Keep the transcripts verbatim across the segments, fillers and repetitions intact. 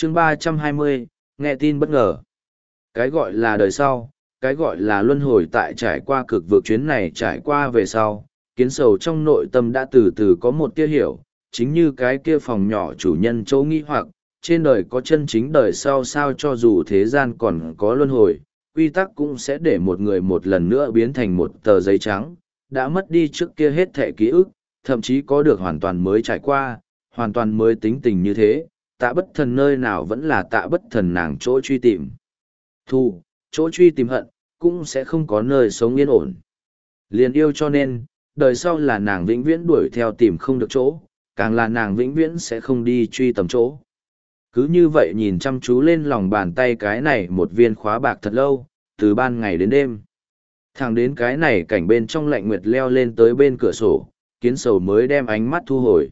chương ba trăm hai mươi, nghe tin bất ngờ. Cái gọi là đời sau, cái gọi là luân hồi tại trải qua cực vượt chuyến này trải qua về sau, kiến sầu trong nội tâm đã từ từ có một tia hiểu, chính như cái kia phòng nhỏ chủ nhân chỗ nghĩ hoặc, trên đời có chân chính đời sau sao cho dù thế gian còn có luân hồi, quy tắc cũng sẽ để một người một lần nữa biến thành một tờ giấy trắng, đã mất đi trước kia hết thẻ ký ức, thậm chí có được hoàn toàn mới trải qua, hoàn toàn mới tính tình như thế, tạ bất thần nơi nào vẫn là tạ bất thần nàng chỗ truy tìm. Thù, chỗ truy tìm hận, cũng sẽ không có nơi sống yên ổn. Liền yêu cho nên, đời sau là nàng vĩnh viễn đuổi theo tìm không được chỗ, càng là nàng vĩnh viễn sẽ không đi truy tầm chỗ. Cứ như vậy nhìn chăm chú lên lòng bàn tay cái này một viên khóa bạc thật lâu, từ ban ngày đến đêm. Thẳng đến cái này cảnh bên trong lạnh nguyệt leo lên tới bên cửa sổ, kiến sầu mới đem ánh mắt thu hồi.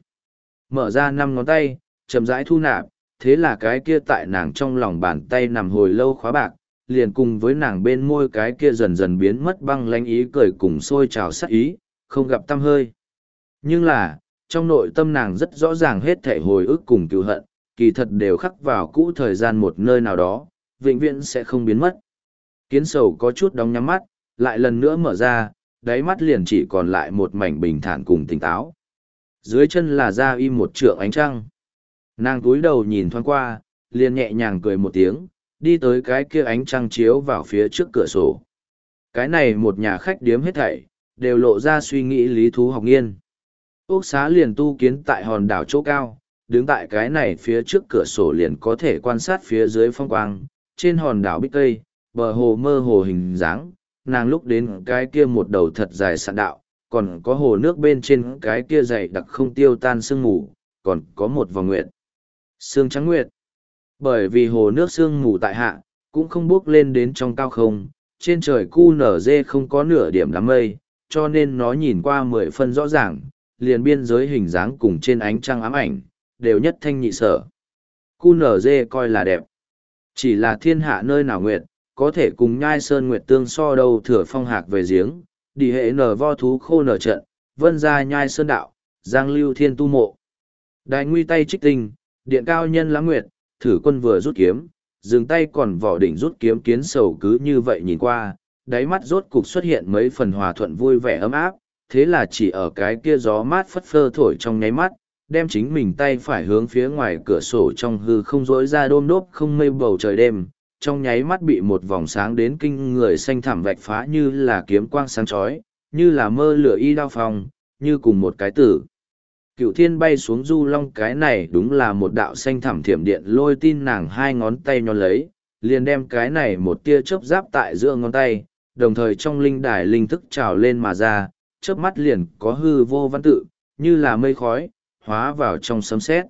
Mở ra năm ngón tay, chậm rãi thu nạp, thế là cái kia tại nàng trong lòng bàn tay nằm hồi lâu khóa bạc, liền cùng với nàng bên môi cái kia dần dần biến mất băng lánh ý cười cùng sôi trào sắc ý, không gặp tăm hơi. Nhưng là, trong nội tâm nàng rất rõ ràng hết thể hồi ức cùng cứu hận, kỳ thật đều khắc vào cũ thời gian một nơi nào đó, vĩnh viễn sẽ không biến mất. Kiến sầu có chút đóng nhắm mắt, lại lần nữa mở ra, đáy mắt liền chỉ còn lại một mảnh bình thản cùng tỉnh táo. Dưới chân là ra im một trượng ánh trăng. Nàng cúi đầu nhìn thoáng qua, liền nhẹ nhàng cười một tiếng, đi tới cái kia ánh trăng chiếu vào phía trước cửa sổ. Cái này một nhà khách điếm hết thảy, đều lộ ra suy nghĩ lý thú học nghiên. Ốc xá liền tu kiến tại hòn đảo chỗ cao, đứng tại cái này phía trước cửa sổ liền có thể quan sát phía dưới phong quang, trên hòn đảo bích cây, bờ hồ mơ hồ hình dáng, nàng lúc đến cái kia một đầu thật dài sạn đạo, còn có hồ nước bên trên cái kia dày đặc không tiêu tan sương mù, còn có một vòng nguyệt. Sương trắng nguyệt. Bởi vì hồ nước sương mù tại hạ, cũng không bước lên đến trong cao không, trên trời cu nở dê không có nửa điểm đám mây, cho nên nó nhìn qua mười phân rõ ràng, liền biên giới hình dáng cùng trên ánh trăng ám ảnh, đều nhất thanh nhị sở. Cu nở dê coi là đẹp. Chỉ là thiên hạ nơi nào nguyệt, có thể cùng nhai sơn nguyệt tương so đâu thừa phong hạc về giếng, đi hệ nở vo thú khô nở trận, vân ra nhai sơn đạo, giang lưu thiên tu mộ. Đại nguy tay trích tinh, điện cao nhân lãng nguyệt, thử quân vừa rút kiếm, dừng tay còn vỏ đỉnh rút kiếm kiến sầu cứ như vậy nhìn qua, đáy mắt rốt cục xuất hiện mấy phần hòa thuận vui vẻ ấm áp, thế là chỉ ở cái kia gió mát phất phơ thổi trong nháy mắt, đem chính mình tay phải hướng phía ngoài cửa sổ trong hư không rỗi ra đôm đốp không mây bầu trời đêm, trong nháy mắt bị một vòng sáng đến kinh người xanh thẳm vạch phá như là kiếm quang sáng chói, như là mơ lửa y đao phong, như cùng một cái tử. Cựu thiên bay xuống du long cái này đúng là một đạo xanh thẳm thiểm điện lôi tin nàng hai ngón tay nhón lấy, liền đem cái này một tia chớp giáp tại giữa ngón tay, đồng thời trong linh đài linh thức trào lên mà ra, chớp mắt liền có hư vô văn tự, như là mây khói, hóa vào trong sấm sét.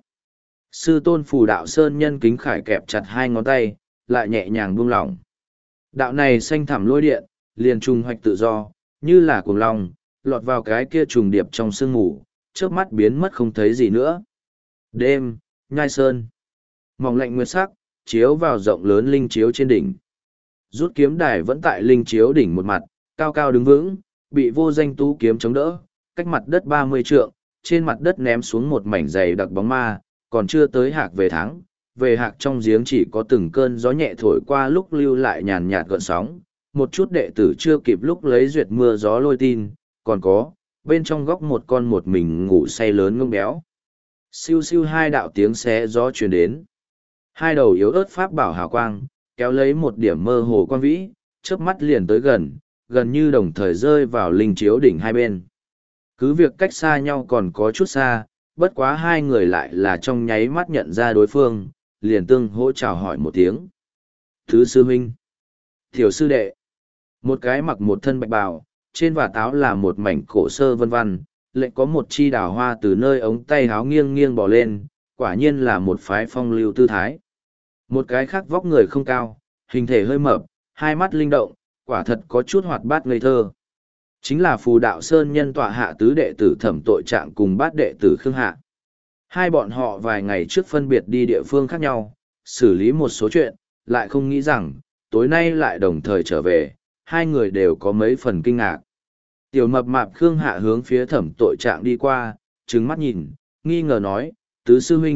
Sư tôn phù đạo sơn nhân kính khải kẹp chặt hai ngón tay, lại nhẹ nhàng buông lỏng. Đạo này xanh thẳm lôi điện, liền trùng hoạch tự do, như là cuồng long, lọt vào cái kia trùng điệp trong sương mù, chớp mắt biến mất không thấy gì nữa. Đêm, nhai sơn. Mỏng lạnh nguyệt sắc, chiếu vào rộng lớn linh chiếu trên đỉnh. Rút kiếm đài vẫn tại linh chiếu đỉnh một mặt, cao cao đứng vững, bị vô danh tú kiếm chống đỡ, cách mặt đất ba mươi trượng, trên mặt đất ném xuống một mảnh dày đặc bóng ma, còn chưa tới hạc về tháng, về hạc trong giếng chỉ có từng cơn gió nhẹ thổi qua lúc lưu lại nhàn nhạt gợn sóng, một chút đệ tử chưa kịp lúc lấy duyệt mưa gió lôi tin, còn có, bên trong góc một con một mình ngủ say lớn ngông béo. Siêu siêu hai đạo tiếng xé gió truyền đến. Hai đầu yếu ớt pháp bảo hào quang, kéo lấy một điểm mơ hồ quan vĩ, chớp mắt liền tới gần, gần như đồng thời rơi vào linh chiếu đỉnh hai bên. Cứ việc cách xa nhau còn có chút xa, bất quá hai người lại là trong nháy mắt nhận ra đối phương, liền tương hỗ chào hỏi một tiếng. Thứ sư huynh, tiểu sư đệ, một cái mặc một thân bạch bào, trên vạt áo là một mảnh cổ sơ vân vân, lệnh có một chi đào hoa từ nơi ống tay áo nghiêng nghiêng bò lên, quả nhiên là một phái phong lưu tư thái. Một cái khác vóc người không cao, hình thể hơi mập, hai mắt linh động, quả thật có chút hoạt bát ngây thơ. Chính là phù đạo sơn nhân tọa hạ tứ đệ tử thẩm tội trạng cùng bát đệ tử khương hạ. Hai bọn họ vài ngày trước phân biệt đi địa phương khác nhau, xử lý một số chuyện, lại không nghĩ rằng, tối nay lại đồng thời trở về, hai người đều có mấy phần kinh ngạc. Tiểu mập mạp khương hạ hướng phía thẩm tội trạng đi qua, trừng mắt nhìn, nghi ngờ nói, tứ sư huynh,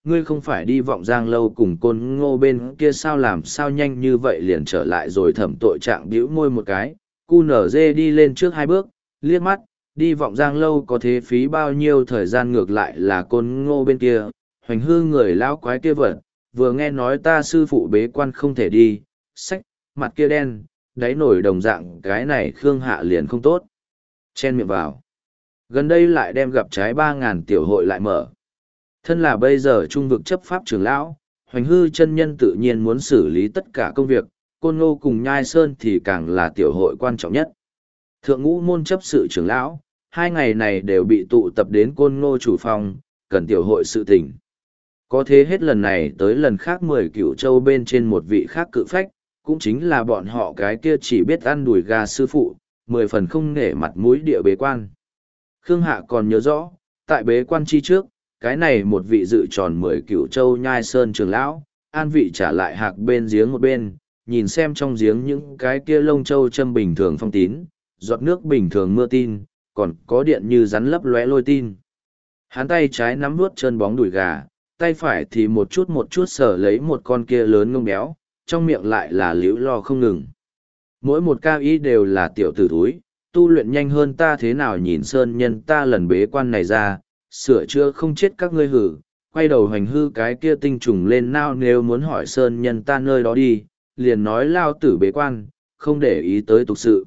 ngươi không phải đi vọng giang lâu cùng côn ngô bên kia sao làm sao nhanh như vậy liền trở lại rồi. Thẩm tội trạng bĩu môi một cái, cu nở dê đi lên trước hai bước, liếc mắt, đi vọng giang lâu có thế phí bao nhiêu thời gian, ngược lại là côn ngô bên kia, hoành hư người lão quái kia vật, vừa nghe nói ta sư phụ bế quan không thể đi, sách, mặt kia đen, đáy nổi đồng dạng cái này Khương Hạ liền không tốt. Chen miệng vào. Gần đây lại đem gặp trái ba ngàn tiểu hội lại mở. Thân là bây giờ trung vực chấp pháp trưởng lão, hoành hư chân nhân tự nhiên muốn xử lý tất cả công việc, côn ngô cùng nhai sơn thì càng là tiểu hội quan trọng nhất. Thượng ngũ môn chấp sự trưởng lão, hai ngày này đều bị tụ tập đến côn ngô chủ phòng, cần tiểu hội sự tình. Có thế hết lần này tới lần khác mười cửu châu bên trên một vị khác cự phách, cũng chính là bọn họ cái kia chỉ biết ăn đùi gà sư phụ, mười phần không nể mặt mũi địa bế quan. Khương Hạ còn nhớ rõ, tại bế quan chi trước, cái này một vị dự tròn mười cửu châu nhai sơn trường lão, an vị trả lại hạc bên giếng một bên, nhìn xem trong giếng những cái kia lông châu châm bình thường phong tín, giọt nước bình thường mưa tin, còn có điện như rắn lấp lóe lôi tin. Hắn tay trái nắm vuốt chân bóng đùi gà, tay phải thì một chút một chút sờ lấy một con kia lớn ngông béo, trong miệng lại là liễu lo không ngừng. Mỗi một cao ý đều là tiểu tử thúi, tu luyện nhanh hơn ta thế nào, nhìn sơn nhân ta lần bế quan này ra, sửa chữa không chết các ngươi hử, quay đầu hoành hư cái kia tinh trùng lên nao, nếu muốn hỏi sơn nhân ta nơi đó đi, liền nói lao tử bế quan, không để ý tới tục sự.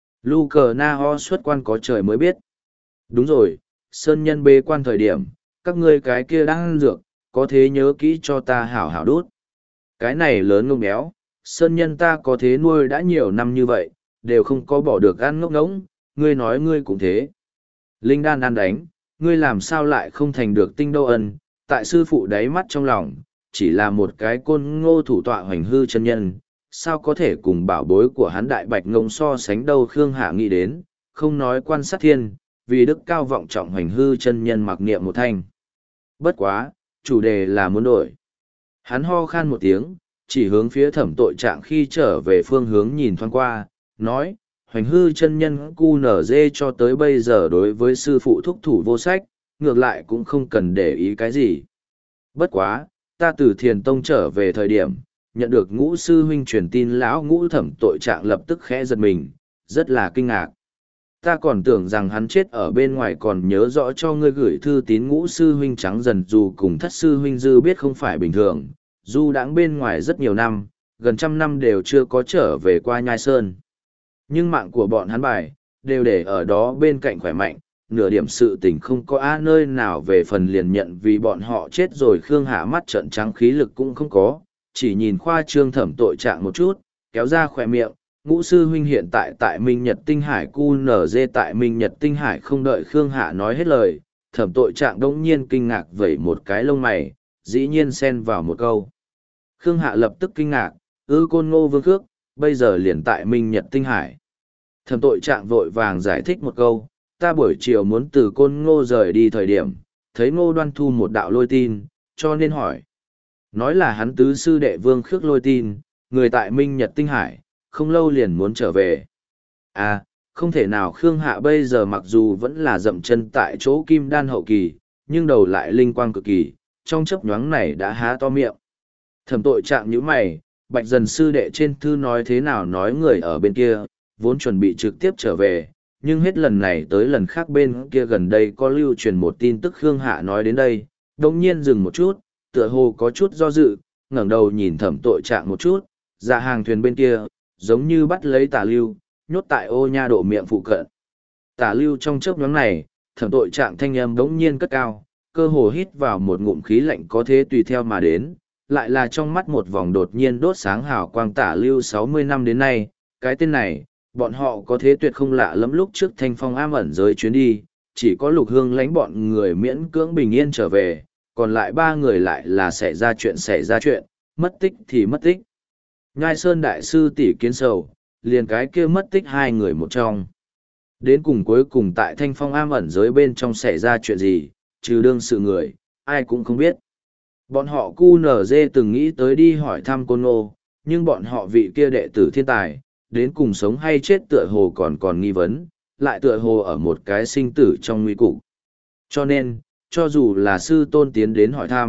Lu cờ na ho xuất quan có trời mới biết. Đúng rồi, sơn nhân bế quan thời điểm, các ngươi cái kia đang ăn dược, có thế nhớ kỹ cho ta hảo hảo đút. Cái này lớn ngông béo, sơn nhân ta có thế nuôi đã nhiều năm như vậy, đều không có bỏ được ăn ngốc ngỗng, ngươi nói ngươi cũng thế. Linh đan ăn đánh, ngươi làm sao lại không thành được tinh đô ân, tại sư phụ đáy mắt trong lòng, chỉ là một cái côn ngô thủ tọa hoành hư chân nhân, sao có thể cùng bảo bối của hắn đại bạch ngông so sánh đâu. Khương Hạ nghĩ đến, không nói quan sát thiên, vì đức cao vọng trọng hoành hư chân nhân mặc niệm một thanh. Bất quá, chủ đề là muốn đổi. Hắn ho khan một tiếng, chỉ hướng phía thẩm tội trạng khi trở về phương hướng nhìn thoáng qua, nói, hoành hư chân nhân cu nở dê cho tới bây giờ đối với sư phụ thúc thủ vô sách, ngược lại cũng không cần để ý cái gì. Bất quá, ta từ thiền tông trở về thời điểm, nhận được ngũ sư huynh truyền tin lão ngũ thẩm tội trạng lập tức khẽ giật mình, rất là kinh ngạc. Ta còn tưởng rằng hắn chết ở bên ngoài, còn nhớ rõ cho ngươi gửi thư tín ngũ sư huynh trắng dần dù cùng thất sư huynh dư biết không phải bình thường, dù đãng bên ngoài rất nhiều năm, gần trăm năm đều chưa có trở về qua nhai sơn. Nhưng mạng của bọn hắn bài, đều để ở đó bên cạnh khỏe mạnh, nửa điểm sự tình không có á nơi nào về phần liền nhận vì bọn họ chết rồi. Khương Hạ mắt trợn trắng, khí lực cũng không có, chỉ nhìn khoa trương thẩm tội trạng một chút, kéo ra khỏe miệng. Ngũ sư huynh hiện tại tại Minh Nhật Tinh Hải, cu nở dê tại Minh Nhật Tinh Hải. Không đợi Khương Hạ nói hết lời, thẩm tội trạng đống nhiên kinh ngạc vẩy một cái lông mày, dĩ nhiên xen vào một câu. Khương Hạ lập tức kinh ngạc, ư côn ngô vương khước, bây giờ liền tại Minh Nhật Tinh Hải. Thẩm tội trạng vội vàng giải thích một câu, ta buổi chiều muốn từ côn ngô rời đi thời điểm, thấy ngô đoan thu một đạo lôi tin, cho nên hỏi. Nói là hắn tứ sư đệ vương khước lôi tin, người tại Minh Nhật Tinh Hải, không lâu liền muốn trở về. À, không thể nào. Khương Hạ bây giờ mặc dù vẫn là dậm chân tại chỗ kim đan hậu kỳ, nhưng đầu lại linh quang cực kỳ, trong chớp nhoáng này đã há to miệng. Thẩm tội trạng như mày, bạch dần sư đệ trên thư nói thế nào nói người ở bên kia, vốn chuẩn bị trực tiếp trở về, nhưng hết lần này tới lần khác bên kia gần đây có lưu truyền một tin tức. Khương Hạ nói đến đây, đồng nhiên dừng một chút, tựa hồ có chút do dự, ngẩng đầu nhìn thẩm tội trạng một chút, dạ hàng thuyền bên kia, giống như bắt lấy Tả Lưu, nhốt tại ô nha độ miệng phụ cận. Tả Lưu trong chớp nhoáng này, thẩm tội trạng thanh âm đống nhiên cất cao, cơ hồ hít vào một ngụm khí lạnh có thế tùy theo mà đến, lại là trong mắt một vòng đột nhiên đốt sáng hào quang. Tả Lưu sáu mươi năm đến nay, cái tên này, bọn họ có thế tuyệt không lạ lắm. Lúc trước thanh phong am ẩn giới chuyến đi, chỉ có Lục Hương lánh bọn người miễn cưỡng bình yên trở về, còn lại ba người lại là xảy ra chuyện xảy ra chuyện, mất tích thì mất tích. Nhai Sơn đại sư tỷ Kiến Sầu, liền cái kia mất tích hai người một trong. Đến cùng cuối cùng tại thanh phong am ẩn giới bên trong xảy ra chuyện gì, trừ đương sự người, ai cũng không biết. Bọn họ cu nở dê từng nghĩ tới đi hỏi thăm Côn Ngô, nhưng bọn họ vị kia đệ tử thiên tài, đến cùng sống hay chết tựa hồ còn còn nghi vấn, lại tựa hồ ở một cái sinh tử trong nguy cục. Cho nên, cho dù là sư tôn tiến đến hỏi thăm,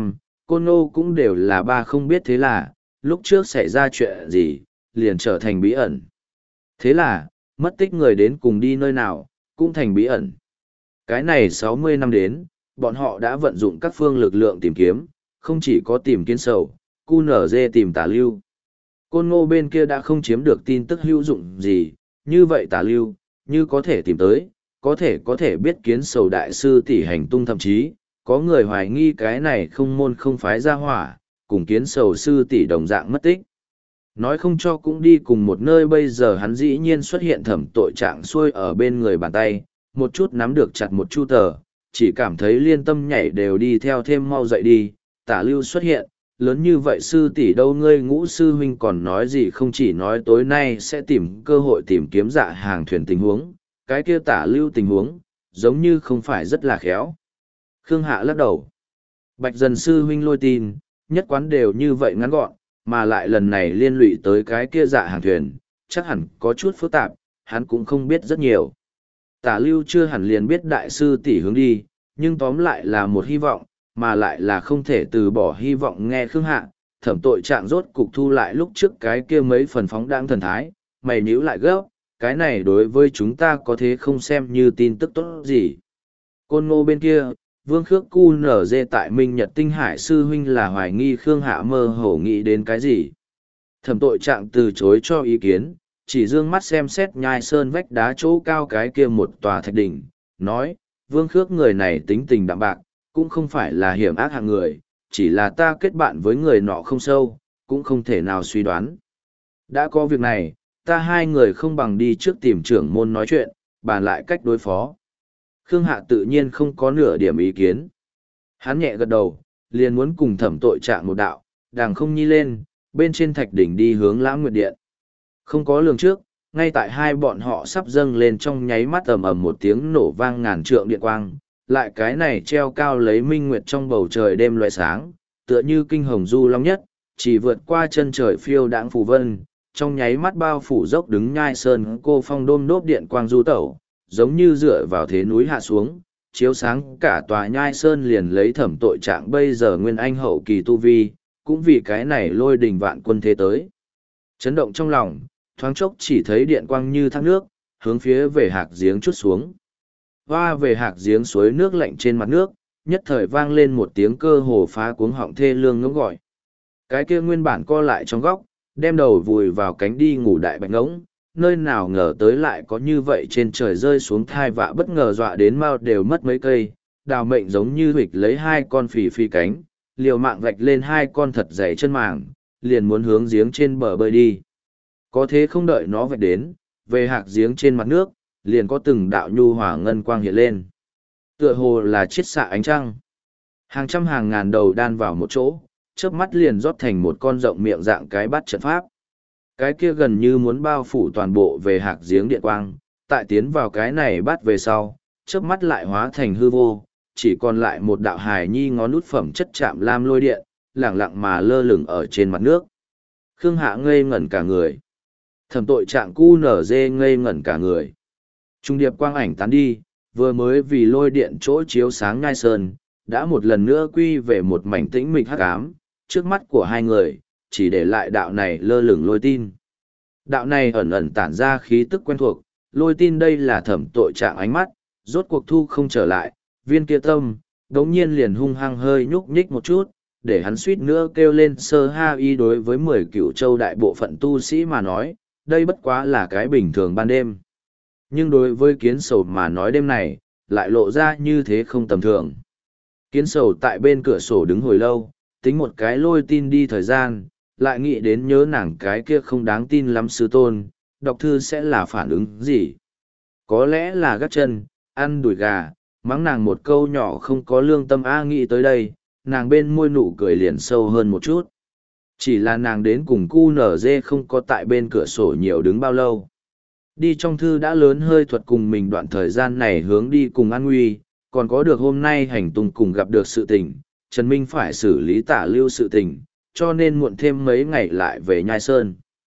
Côn Ngô cũng đều là ba không biết thế là, lúc trước xảy ra chuyện gì, liền trở thành bí ẩn. Thế là, mất tích người đến cùng đi nơi nào, cũng thành bí ẩn. Cái này sáu mươi năm đến, bọn họ đã vận dụng các phương lực lượng tìm kiếm, không chỉ có tìm kiến sầu, cu nở dê tìm tả lưu. Côn Ngô bên kia đã không chiếm được tin tức hữu dụng gì, như vậy tả lưu, như có thể tìm tới, có thể có thể biết kiến sầu đại sư tỷ hành tung, thậm chí, có người hoài nghi cái này không môn không phái ra hỏa, cùng kiến sầu sư tỷ đồng dạng mất tích. Nói không cho cũng đi cùng một nơi, bây giờ hắn dĩ nhiên xuất hiện thẩm tội trạng xuôi ở bên người bàn tay, một chút nắm được chặt một chu tờ, chỉ cảm thấy liên tâm nhảy đều đi theo thêm mau dậy đi, tả lưu xuất hiện, lớn như vậy sư tỷ đâu, ngươi Ngũ sư huynh còn nói gì không, chỉ nói tối nay sẽ tìm cơ hội tìm kiếm dạ hàng thuyền tình huống, cái kia tả lưu tình huống, giống như không phải rất là khéo. Khương Hạ lắc đầu. Bạch Dần sư huynh lôi tin, nhất quán đều như vậy ngắn gọn, mà lại lần này liên lụy tới cái kia dạ hàng thuyền, chắc hẳn có chút phức tạp, hắn cũng không biết rất nhiều. Tả lưu chưa hẳn liền biết đại sư tỷ hướng đi, nhưng tóm lại là một hy vọng, mà lại là không thể từ bỏ hy vọng. Nghe Khương Hạ, thẩm tội trạng rốt cục thu lại lúc trước cái kia mấy phần phóng đãng thần thái, mày nhíu lại gấp, cái này đối với chúng ta có thế không xem như tin tức tốt gì. Côn Ngô bên kia, Vương Khước cu nở dê tại Minh Nhật Tinh Hải sư huynh là hoài nghi Khương Hạ mơ hồ nghĩ đến cái gì. Thẩm tội trạng từ chối cho ý kiến, chỉ dương mắt xem xét nhai sơn vách đá chỗ cao cái kia một tòa thạch đỉnh, nói, Vương Khước người này tính tình đạm bạc, cũng không phải là hiểm ác hạng người, chỉ là ta kết bạn với người nọ không sâu, cũng không thể nào suy đoán. Đã có việc này, ta hai người không bằng đi trước tìm trưởng môn nói chuyện, bàn lại cách đối phó. Khương Hạ tự nhiên không có nửa điểm ý kiến. Hắn nhẹ gật đầu, liền muốn cùng thẩm tội trạng một đạo, đàng không nhi lên, bên trên thạch đỉnh đi hướng Lãng Nguyệt Điện. Không có lường trước, ngay tại hai bọn họ sắp dâng lên trong nháy mắt ầm ầm một tiếng nổ vang ngàn trượng điện quang, lại cái này treo cao lấy minh nguyệt trong bầu trời đêm loại sáng, tựa như kinh hồng du long nhất, chỉ vượt qua chân trời phiêu đãng phù vân, trong nháy mắt bao phủ dốc đứng nhai sơn cô phong đôm đốp điện quang du tẩu, giống như dựa vào thế núi hạ xuống, chiếu sáng cả tòa nhai sơn. Liền lấy thẩm tội trạng bây giờ nguyên anh hậu kỳ tu vi, cũng vì cái này lôi đình vạn quân thế tới. Chấn động trong lòng, thoáng chốc chỉ thấy điện quang như thác nước, hướng phía về hạc giếng chút xuống. Hoa về hạc giếng suối nước lạnh trên mặt nước, nhất thời vang lên một tiếng cơ hồ phá cuống họng thê lương ngỗng gọi. Cái kia nguyên bản co lại trong góc, đem đầu vùi vào cánh đi ngủ đại bạch ngỗng, nơi nào ngờ tới lại có như vậy trên trời rơi xuống thai vạ, bất ngờ dọa đến mau đều mất mấy cây, đào mệnh giống như hịch lấy hai con phì phi cánh, liều mạng vạch lên hai con thật dày chân màng, liền muốn hướng giếng trên bờ bơi đi. Có thế không đợi nó vạch đến, về hạc giếng trên mặt nước, liền có từng đạo nhu hòa ngân quang hiện lên. Tựa hồ là chiết xạ ánh trăng. Hàng trăm hàng ngàn đầu đan vào một chỗ, chớp mắt liền rót thành một con rộng miệng dạng cái bát trận pháp. Cái kia gần như muốn bao phủ toàn bộ về hạc giếng điện quang, tại tiến vào cái này bắt về sau, chớp mắt lại hóa thành hư vô, chỉ còn lại một đạo hài nhi ngón nút phẩm chất chạm lam lôi điện, lẳng lặng mà lơ lửng ở trên mặt nước. Khương Hạ ngây ngẩn cả người. Thẩm tội trạng cu nở dê ngây ngẩn cả người. Trung điệp quang ảnh tán đi, vừa mới vì lôi điện chỗ chiếu sáng nhai sơn, đã một lần nữa quy về một mảnh tĩnh mịch hắc ám, trước mắt của hai người, chỉ để lại đạo này lơ lửng lôi tin. Đạo này ẩn ẩn tản ra khí tức quen thuộc, lôi tin đây là thẩm tội trạng ánh mắt, rốt cuộc thu không trở lại, viên kia tâm, đống nhiên liền hung hăng hơi nhúc nhích một chút, để hắn suýt nữa kêu lên sơ ha y. Đối với mười cửu châu đại bộ phận tu sĩ mà nói, đây bất quá là cái bình thường ban đêm. Nhưng đối với kiến sầu mà nói đêm này, lại lộ ra như thế không tầm thường. Kiến sầu tại bên cửa sổ đứng hồi lâu, tính một cái lôi tin đi thời gian, lại nghĩ đến nhớ nàng cái kia không đáng tin lắm sư tôn, đọc thư sẽ là phản ứng gì. Có lẽ là gắt chân, ăn đùi gà, mắng nàng một câu nhỏ không có lương tâm. A nghĩ tới đây, nàng bên môi nụ cười liền sâu hơn một chút. Chỉ là nàng đến cùng cu nở dê không có tại bên cửa sổ nhiều đứng bao lâu. Đi trong thư đã lớn hơi thuật cùng mình đoạn thời gian này hướng đi cùng an nguy, còn có được hôm nay hành tung cùng gặp được sự tình, Trần Minh phải xử lý tả lưu sự tình, cho nên muộn thêm mấy ngày lại về Nhai Sơn.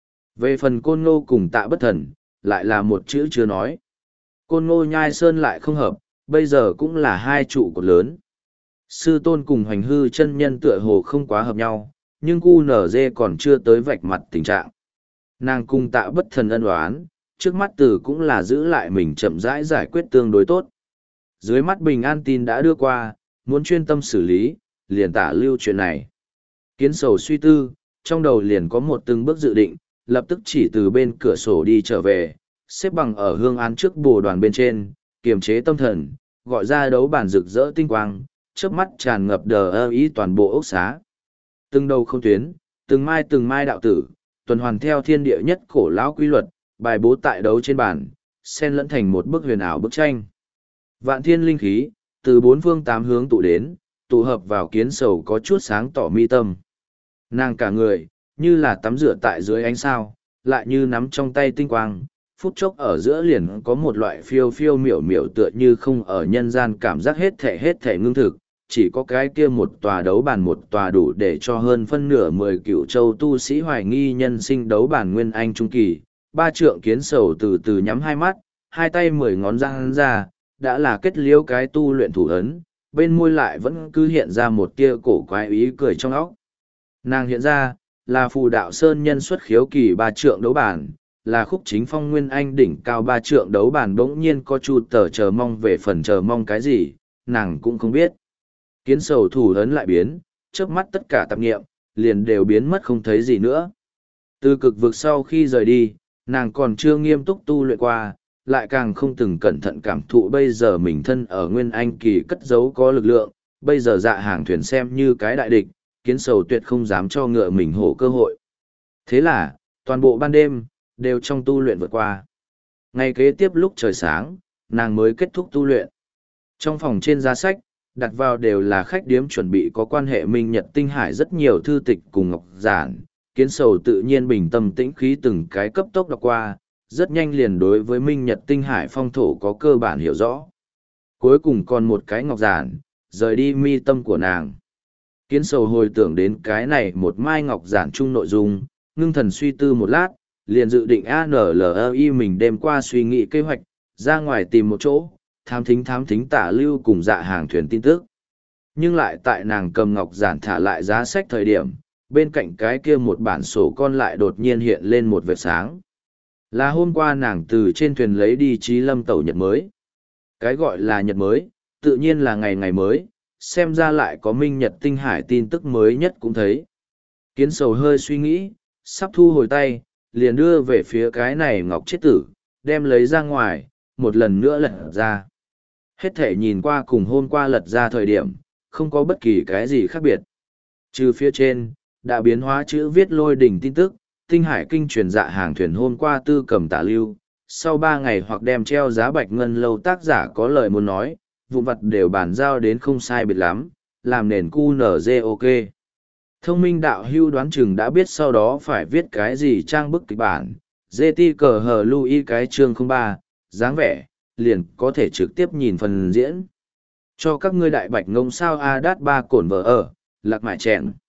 Về phần Côn Ngô cùng Tạ Bất Thần, lại là một chữ chưa nói. Côn Ngô Nhai Sơn lại không hợp, bây giờ cũng là hai trụ cột lớn. Sư tôn cùng hoành hư chân nhân tựa hồ không quá hợp nhau, nhưng cu nở dê còn chưa tới vạch mặt tình trạng. Nàng cung tạ bất thần ân oán, trước mắt từ cũng là giữ lại mình chậm rãi giải quyết tương đối tốt. Dưới mắt bình an tin đã đưa qua, muốn chuyên tâm xử lý, liền tả lưu chuyện này. Kiến sầu suy tư, trong đầu liền có một từng bước dự định, lập tức chỉ từ bên cửa sổ đi trở về, xếp bằng ở hương án trước bồ đoàn bên trên, kiềm chế tâm thần, gọi ra đấu bản rực rỡ tinh quang, trước mắt tràn ngập đờ ơ ý toàn bộ ốc xá. Từng đầu không tuyến, từng mai từng mai đạo tử, tuần hoàn theo thiên địa nhất cổ lão quy luật, bài bố tại đấu trên bàn, xen lẫn thành một bức huyền ảo bức tranh. Vạn thiên linh khí, từ bốn phương tám hướng tụ đến, tụ hợp vào kiến sầu có chút sáng tỏ mi tâm. Nàng cả người, như là tắm rửa tại dưới ánh sao, lại như nắm trong tay tinh quang, phút chốc ở giữa liền có một loại phiêu phiêu miểu miểu tựa như không ở nhân gian cảm giác hết thể hết thể ngưng thực, chỉ có cái kia một tòa đấu bàn một tòa đủ để cho hơn phân nửa mười cựu châu tu sĩ hoài nghi nhân sinh đấu bàn nguyên anh trung kỳ. Ba trượng kiến sầu từ từ nhắm hai mắt, hai tay mười ngón răng ra, đã là kết liễu cái tu luyện thủ ấn, bên môi lại vẫn cứ hiện ra một tia cổ quái ý cười trong óc. Nàng hiện ra, là phù đạo sơn nhân xuất khiếu kỳ ba trượng đấu bản, là khúc chính phong nguyên anh đỉnh cao ba trượng đấu bản bỗng nhiên có chu tờ chờ mong về phần chờ mong cái gì, nàng cũng không biết. Kiến sầu thủ ấn lại biến, chớp mắt tất cả tạp nghiệm, liền đều biến mất không thấy gì nữa. Từ cực vực sau khi rời đi, nàng còn chưa nghiêm túc tu luyện qua, lại càng không từng cẩn thận cảm thụ bây giờ mình thân ở nguyên anh kỳ cất giấu có lực lượng, bây giờ dạ hàng thuyền xem như cái đại địch, kiến sầu tuyệt không dám cho ngựa mình hổ cơ hội. Thế là, toàn bộ ban đêm, đều trong tu luyện vượt qua. Ngày kế tiếp lúc trời sáng, nàng mới kết thúc tu luyện. Trong phòng trên giá sách, đặt vào đều là khách điếm chuẩn bị có quan hệ minh nhật tinh hải rất nhiều thư tịch cùng ngọc giản, kiến sầu tự nhiên bình tâm tĩnh khí từng cái cấp tốc đọc qua, rất nhanh liền đối với minh nhật tinh hải phong thổ có cơ bản hiểu rõ. Cuối cùng còn một cái ngọc giản, rời đi mi tâm của nàng. Kiến sầu hồi tưởng đến cái này một mai ngọc giản chung nội dung, ngưng thần suy tư một lát, liền dự định a n l i mình đêm qua suy nghĩ kế hoạch, ra ngoài tìm một chỗ, thám thính thám thính tả lưu cùng dạ hàng thuyền tin tức. Nhưng lại tại nàng cầm ngọc giản thả lại giá sách thời điểm, bên cạnh cái kia một bản sổ con lại đột nhiên hiện lên một vệt sáng. Là hôm qua nàng từ trên thuyền lấy đi Chí Lâm tẩu nhật mới. Cái gọi là nhật mới, tự nhiên là ngày ngày mới, xem ra lại có minh nhật tinh hải tin tức mới nhất cũng thấy. Kiến sầu hơi suy nghĩ, sắp thu hồi tay, liền đưa về phía cái này ngọc chết tử, đem lấy ra ngoài, một lần nữa lật ra. Hết thể nhìn qua cùng hôm qua lật ra thời điểm, không có bất kỳ cái gì khác biệt. Trừ phía trên, đã biến hóa chữ viết lôi đỉnh tin tức, tinh hải kinh truyền dạ hàng thuyền hôm qua tư cầm tả lưu, sau ba ngày hoặc đem treo giá bạch ngân lâu tác giả có lời muốn nói, vụn vặt đều bàn giao đến không sai biệt lắm, làm nền cu nở dê ok. Thông minh đạo hưu đoán chừng đã biết sau đó phải viết cái gì trang bức kịch bản, dê ti cờ hờ lưu y cái chương không ba, dáng vẻ, liền có thể trực tiếp nhìn phần diễn. Cho các ngươi đại bạch ngông sao A đát ba cổn vợ ở, lạc mại chèn.